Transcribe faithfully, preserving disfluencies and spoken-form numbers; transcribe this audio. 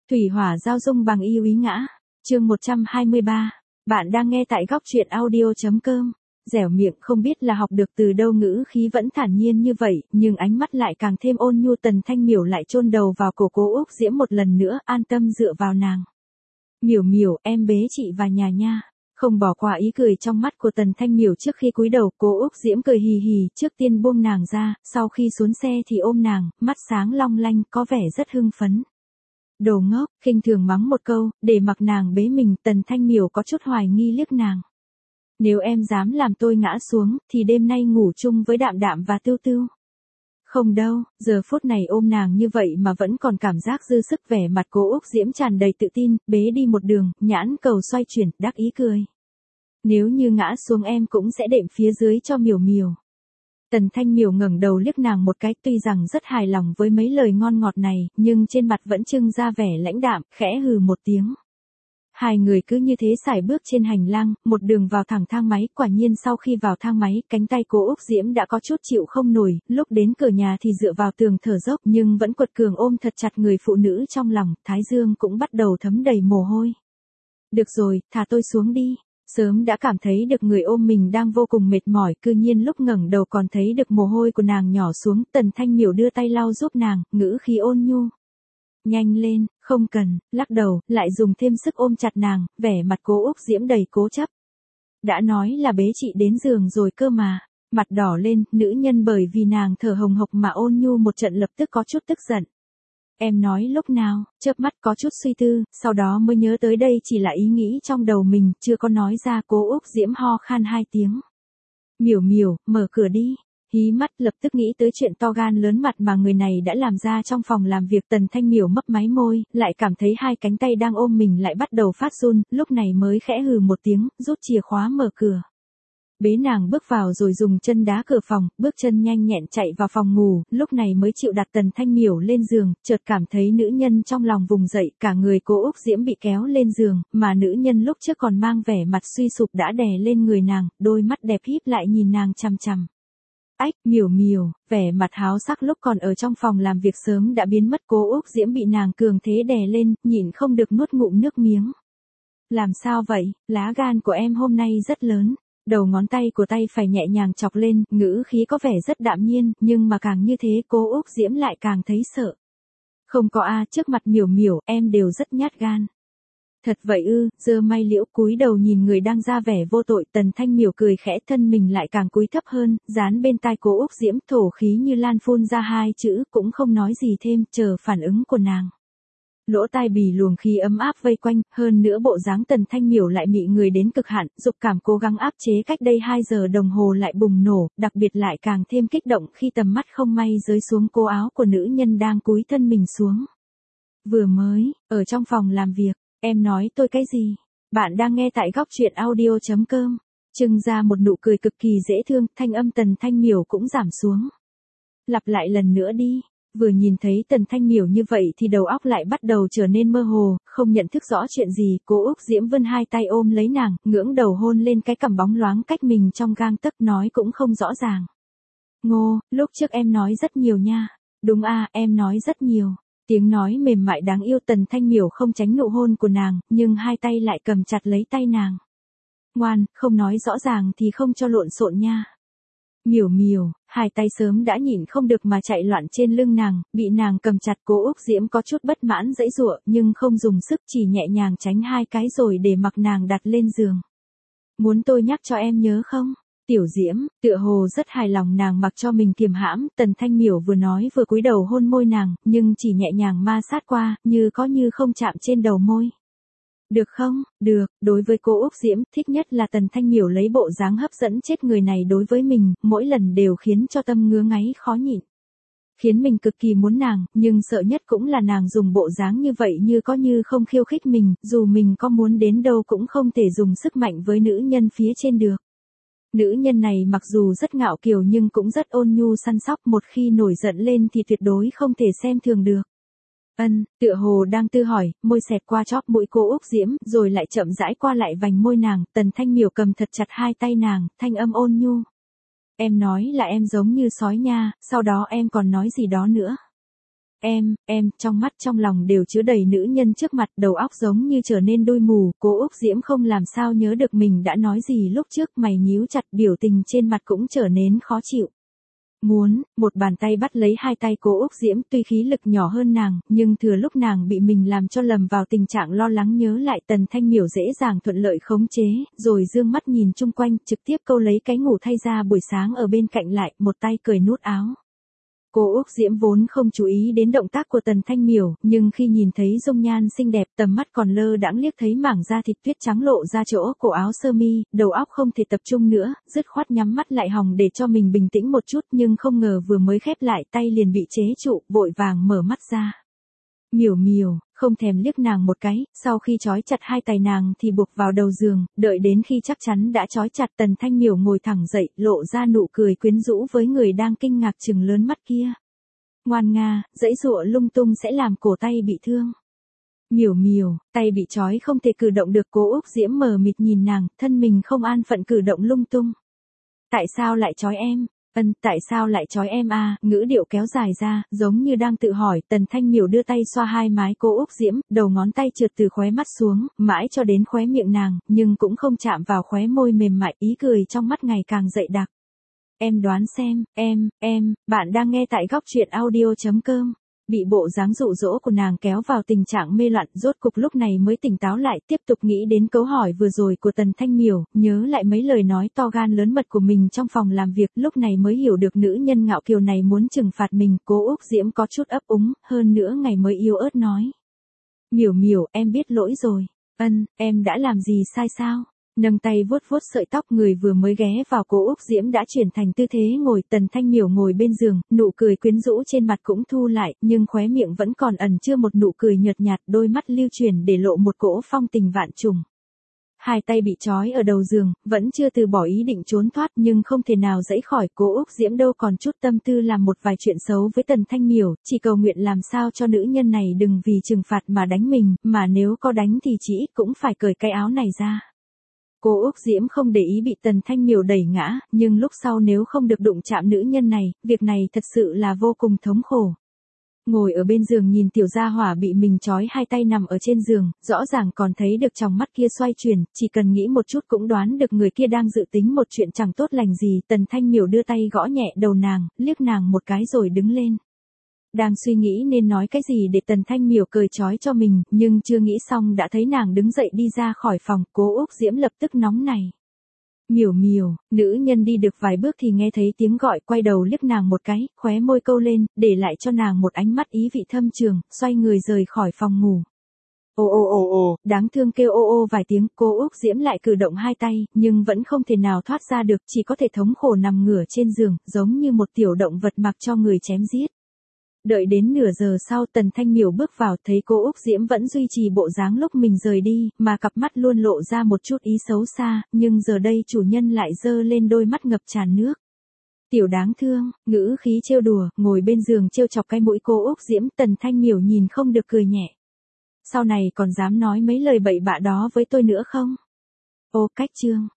Thủy hỏa giao dung bằng yêu ý ngã. Chương một trăm hai mươi ba. Bạn đang nghe tại góc truyện audio.com. Dẻo miệng không biết là học được từ đâu ngữ khí vẫn thản nhiên như vậy, nhưng ánh mắt lại càng thêm ôn nhu. Tần Thanh Miểu lại chôn đầu vào cổ Cố Úc Diễm một lần nữa, an tâm dựa vào nàng. Miểu Miểu, em bế chị vào nhà nha. Không bỏ qua ý cười trong mắt của Tần Thanh Miểu trước khi cúi đầu. Cố Úc Diễm cười hì hì, trước tiên buông nàng ra, sau khi xuống xe thì ôm nàng, mắt sáng long lanh, có vẻ rất hưng phấn. Đồ ngốc, khinh thường mắng một câu, để mặc nàng bế mình. Tần Thanh Miểu có chút hoài nghi liếc nàng. Nếu em dám làm tôi ngã xuống, thì đêm nay ngủ chung với Đạm Đạm và Tưu Tưu. Không đâu, giờ phút này ôm nàng như vậy mà vẫn còn cảm giác dư sức. Vẻ mặt Cố Úc Diễm tràn đầy tự tin, bế đi một đường, nhãn cầu xoay chuyển, đắc ý cười. Nếu như ngã xuống em cũng sẽ đệm phía dưới cho Miểu Miểu. Tần Thanh Miểu ngẩng đầu liếc nàng một cái, tuy rằng rất hài lòng với mấy lời ngon ngọt này, nhưng trên mặt vẫn trưng ra vẻ lãnh đạm, khẽ hừ một tiếng. Hai người cứ như thế sải bước trên hành lang, một đường vào thẳng thang máy. Quả nhiên sau khi vào thang máy, cánh tay Cố Úc Diễm đã có chút chịu không nổi, lúc đến cửa nhà thì dựa vào tường thở dốc, nhưng vẫn quật cường ôm thật chặt người phụ nữ trong lòng, thái dương cũng bắt đầu thấm đầy mồ hôi. Được rồi, thả tôi xuống đi. Sớm đã cảm thấy được người ôm mình đang vô cùng mệt mỏi, cư nhiên lúc ngẩng đầu còn thấy được mồ hôi của nàng nhỏ xuống. Tần Thanh Miểu đưa tay lau giúp nàng, ngữ khí ôn nhu. Nhanh lên, không cần, lắc đầu, lại dùng thêm sức ôm chặt nàng, vẻ mặt Cố Úc Diễm đầy cố chấp. Đã nói là bế chị đến giường rồi cơ mà. Mặt đỏ lên, nữ nhân bởi vì nàng thở hồng hộc mà ôn nhu một trận lập tức có chút tức giận. Em nói lúc nào, chớp mắt có chút suy tư, sau đó mới nhớ tới đây chỉ là ý nghĩ trong đầu mình, chưa có nói ra. Cố Úc Diễm ho khan hai tiếng. Miểu Miểu, mở cửa đi. Hí mắt lập tức nghĩ tới chuyện to gan lớn mặt mà người này đã làm ra trong phòng làm việc. Tần Thanh Miểu mấp máy môi, lại cảm thấy hai cánh tay đang ôm mình lại bắt đầu phát run, lúc này mới khẽ hừ một tiếng, rút chìa khóa mở cửa. Bế nàng bước vào rồi dùng chân đá cửa phòng, bước chân nhanh nhẹn chạy vào phòng ngủ, lúc này mới chịu đặt Tần Thanh Miểu lên giường, chợt cảm thấy nữ nhân trong lòng vùng dậy, cả người Cố Úc Diễm bị kéo lên giường, mà nữ nhân lúc trước còn mang vẻ mặt suy sụp đã đè lên người nàng, đôi mắt đẹp híp lại nhìn nàng chằm chằm. Ách, Miểu Miểu, vẻ mặt háo sắc lúc còn ở trong phòng làm việc sớm đã biến mất. Cố Úc Diễm bị nàng cường thế đè lên, nhịn không được nuốt ngụm nước miếng. Làm sao vậy, lá gan của em hôm nay rất lớn. Đầu ngón tay của tay phải nhẹ nhàng chọc lên, ngữ khí có vẻ rất đạm nhiên, nhưng mà càng như thế Cố Úc Diễm lại càng thấy sợ. Không có a, trước mặt Miểu Miểu, em đều rất nhát gan. Thật vậy ư? Giơ may liễu cúi đầu nhìn người đang ra vẻ vô tội. Tần Thanh Miểu cười khẽ, thân mình lại càng cúi thấp hơn, dán bên tai Cố Úc Diễm, thổ khí như lan phun ra hai chữ, cũng không nói gì thêm, chờ phản ứng của nàng. Lỗ tai bì luồng khí ấm áp vây quanh, hơn nữa bộ dáng Tần Thanh Miểu lại mị người đến cực hạn, dục cảm cố gắng áp chế cách đây hai giờ đồng hồ lại bùng nổ, đặc biệt lại càng thêm kích động khi tầm mắt không may rơi xuống cô áo của nữ nhân đang cúi thân mình xuống. Vừa mới, ở trong phòng làm việc, em nói tôi cái gì? Bạn đang nghe tại góc truyện audio.com. Trưng ra một nụ cười cực kỳ dễ thương, thanh âm Tần Thanh Miểu cũng giảm xuống. Lặp lại lần nữa đi. Vừa nhìn thấy Tần Thanh Miểu như vậy thì đầu óc lại bắt đầu trở nên mơ hồ, không nhận thức rõ chuyện gì. Cố Úc Diễm vươn hai tay ôm lấy nàng, ngưỡng đầu hôn lên cái cằm bóng loáng cách mình trong gang tấc, nói cũng không rõ ràng. Ngô, lúc trước em nói rất nhiều nha. Đúng a, em nói rất nhiều. Tiếng nói mềm mại đáng yêu. Tần Thanh Miểu không tránh nụ hôn của nàng, nhưng hai tay lại cầm chặt lấy tay nàng. Ngoan, không nói rõ ràng thì không cho lộn xộn nha. Miểu Miểu, hai tay sớm đã nhịn không được mà chạy loạn trên lưng nàng, bị nàng cầm chặt. Cố Úc Diễm có chút bất mãn giãy giụa, nhưng không dùng sức, chỉ nhẹ nhàng tránh hai cái rồi để mặc nàng đặt lên giường. Muốn tôi nhắc cho em nhớ không? Tiểu Diễm, tựa hồ rất hài lòng nàng mặc cho mình kiềm hãm. Tần Thanh Miểu vừa nói vừa cúi đầu hôn môi nàng, nhưng chỉ nhẹ nhàng ma sát qua, như có như không chạm trên đầu môi. Được không? Được, đối với cô Úc Diễm, thích nhất là Tần Thanh Miểu lấy bộ dáng hấp dẫn chết người này đối với mình, mỗi lần đều khiến cho tâm ngứa ngáy khó nhịn. Khiến mình cực kỳ muốn nàng, nhưng sợ nhất cũng là nàng dùng bộ dáng như vậy như có như không khiêu khích mình, dù mình có muốn đến đâu cũng không thể dùng sức mạnh với nữ nhân phía trên được. Nữ nhân này mặc dù rất ngạo kiều nhưng cũng rất ôn nhu săn sóc, một khi nổi giận lên thì tuyệt đối không thể xem thường được. Ân, tựa hồ đang tự hỏi, môi xẹt qua chóp mũi cô Úc Diễm, rồi lại chậm rãi qua lại vành môi nàng. Tần Thanh Miểu cầm thật chặt hai tay nàng, thanh âm ôn nhu. Em nói là em giống như sói nha, sau đó em còn nói gì đó nữa. em, em, trong mắt trong lòng đều chứa đầy nữ nhân trước mặt, đầu óc giống như trở nên đôi mù, Cố Úc Diễm không làm sao nhớ được mình đã nói gì lúc trước, mày nhíu chặt, biểu tình trên mặt cũng trở nên khó chịu. Muốn, một bàn tay bắt lấy hai tay Cố Úc Diễm, tuy khí lực nhỏ hơn nàng, nhưng thừa lúc nàng bị mình làm cho lầm vào tình trạng lo lắng nhớ lại Tần Thanh Miểu dễ dàng thuận lợi khống chế, rồi dương mắt nhìn chung quanh, trực tiếp câu lấy cái ngủ thay ra buổi sáng ở bên cạnh lại, một tay cởi nút áo. Cố Úc Diễm vốn không chú ý đến động tác của Tần Thanh Miểu, nhưng khi nhìn thấy dung nhan xinh đẹp, tầm mắt còn lơ đãng liếc thấy mảng da thịt tuyết trắng lộ ra chỗ cổ áo sơ mi, đầu óc không thể tập trung nữa, dứt khoát nhắm mắt lại hòng để cho mình bình tĩnh một chút, nhưng không ngờ vừa mới khép lại tay liền bị chế trụ, vội vàng mở mắt ra. Miểu Miểu, không thèm liếc nàng một cái, sau khi trói chặt hai tay nàng thì buộc vào đầu giường, đợi đến khi chắc chắn đã trói chặt, Tần Thanh Miểu ngồi thẳng dậy, lộ ra nụ cười quyến rũ với người đang kinh ngạc trừng lớn mắt kia. Ngoan nga, giãy giụa lung tung sẽ làm cổ tay bị thương. Miểu Miểu, tay bị trói không thể cử động được, Cố Úc Diễm mờ mịt nhìn nàng, thân mình không an phận cử động lung tung. Tại sao lại trói em? Ân, tại sao lại trói em à? Ngữ điệu kéo dài ra, giống như đang tự hỏi. Tần Thanh Miểu đưa tay xoa hai mái Cố Úc Diễm, đầu ngón tay trượt từ khóe mắt xuống, mãi cho đến khóe miệng nàng, nhưng cũng không chạm vào khóe môi mềm mại, ý cười trong mắt ngày càng dậy đặc. Em đoán xem, em, em, bạn đang nghe tại góc truyện audio chấm com. Bị bộ dáng dụ dỗ của nàng kéo vào tình trạng mê loạn, rốt cục lúc này mới tỉnh táo lại, tiếp tục nghĩ đến câu hỏi vừa rồi của Tần Thanh Miểu, nhớ lại mấy lời nói to gan lớn mật của mình trong phòng làm việc, lúc này mới hiểu được nữ nhân ngạo kiều này muốn trừng phạt mình. Cố Úc Diễm có chút ấp úng, hơn nữa ngày mới yếu ớt nói. Miểu Miểu, em biết lỗi rồi. Ân, em đã làm gì sai sao? Nâng tay vuốt vuốt sợi tóc, người vừa mới ghé vào Cố Úc Diễm đã chuyển thành tư thế ngồi. Tần Thanh Miểu ngồi bên giường, nụ cười quyến rũ trên mặt cũng thu lại, nhưng khóe miệng vẫn còn ẩn chứa một nụ cười nhợt nhạt, đôi mắt lưu chuyển để lộ một cỗ phong tình vạn trùng. Hai tay bị trói ở đầu giường, vẫn chưa từ bỏ ý định trốn thoát, nhưng không thể nào giãy khỏi. Cố Úc Diễm đâu còn chút tâm tư làm một vài chuyện xấu với Tần Thanh Miểu, chỉ cầu nguyện làm sao cho nữ nhân này đừng vì trừng phạt mà đánh mình, mà nếu có đánh thì chỉ ít cũng phải cởi cái áo này ra. Cố Úc Diễm không để ý bị Tần Thanh Miểu đẩy ngã, nhưng lúc sau nếu không được đụng chạm nữ nhân này, việc này thật sự là vô cùng thống khổ. Ngồi ở bên giường nhìn tiểu gia hỏa bị mình trói hai tay nằm ở trên giường, rõ ràng còn thấy được trong mắt kia xoay chuyển, chỉ cần nghĩ một chút cũng đoán được người kia đang dự tính một chuyện chẳng tốt lành gì. Tần Thanh Miểu đưa tay gõ nhẹ đầu nàng, liếc nàng một cái rồi đứng lên. Đang suy nghĩ nên nói cái gì để Tần Thanh Miểu cởi trói cho mình, nhưng chưa nghĩ xong đã thấy nàng đứng dậy đi ra khỏi phòng. Cố Úc Diễm lập tức nóng này. Miểu Miểu, nữ nhân đi được vài bước thì nghe thấy tiếng gọi, quay đầu liếc nàng một cái, khóe môi câu lên, để lại cho nàng một ánh mắt ý vị thâm trường, xoay người rời khỏi phòng ngủ. Ô ô ô ô, đáng thương kêu ô ô vài tiếng, Cố Úc Diễm lại cử động hai tay, nhưng vẫn không thể nào thoát ra được, chỉ có thể thống khổ nằm ngửa trên giường, giống như một tiểu động vật mặc cho người chém giết. Đợi đến nửa giờ sau, Tần Thanh Miểu bước vào, thấy Cố Úc Diễm vẫn duy trì bộ dáng lúc mình rời đi, mà cặp mắt luôn lộ ra một chút ý xấu xa, nhưng giờ đây chủ nhân lại giơ lên đôi mắt ngập tràn nước. Tiểu đáng thương, ngữ khí trêu đùa, ngồi bên giường trêu chọc cái mũi Cố Úc Diễm. Tần Thanh Miểu nhìn không được cười nhẹ. Sau này còn dám nói mấy lời bậy bạ đó với tôi nữa không? Ô, cách chương.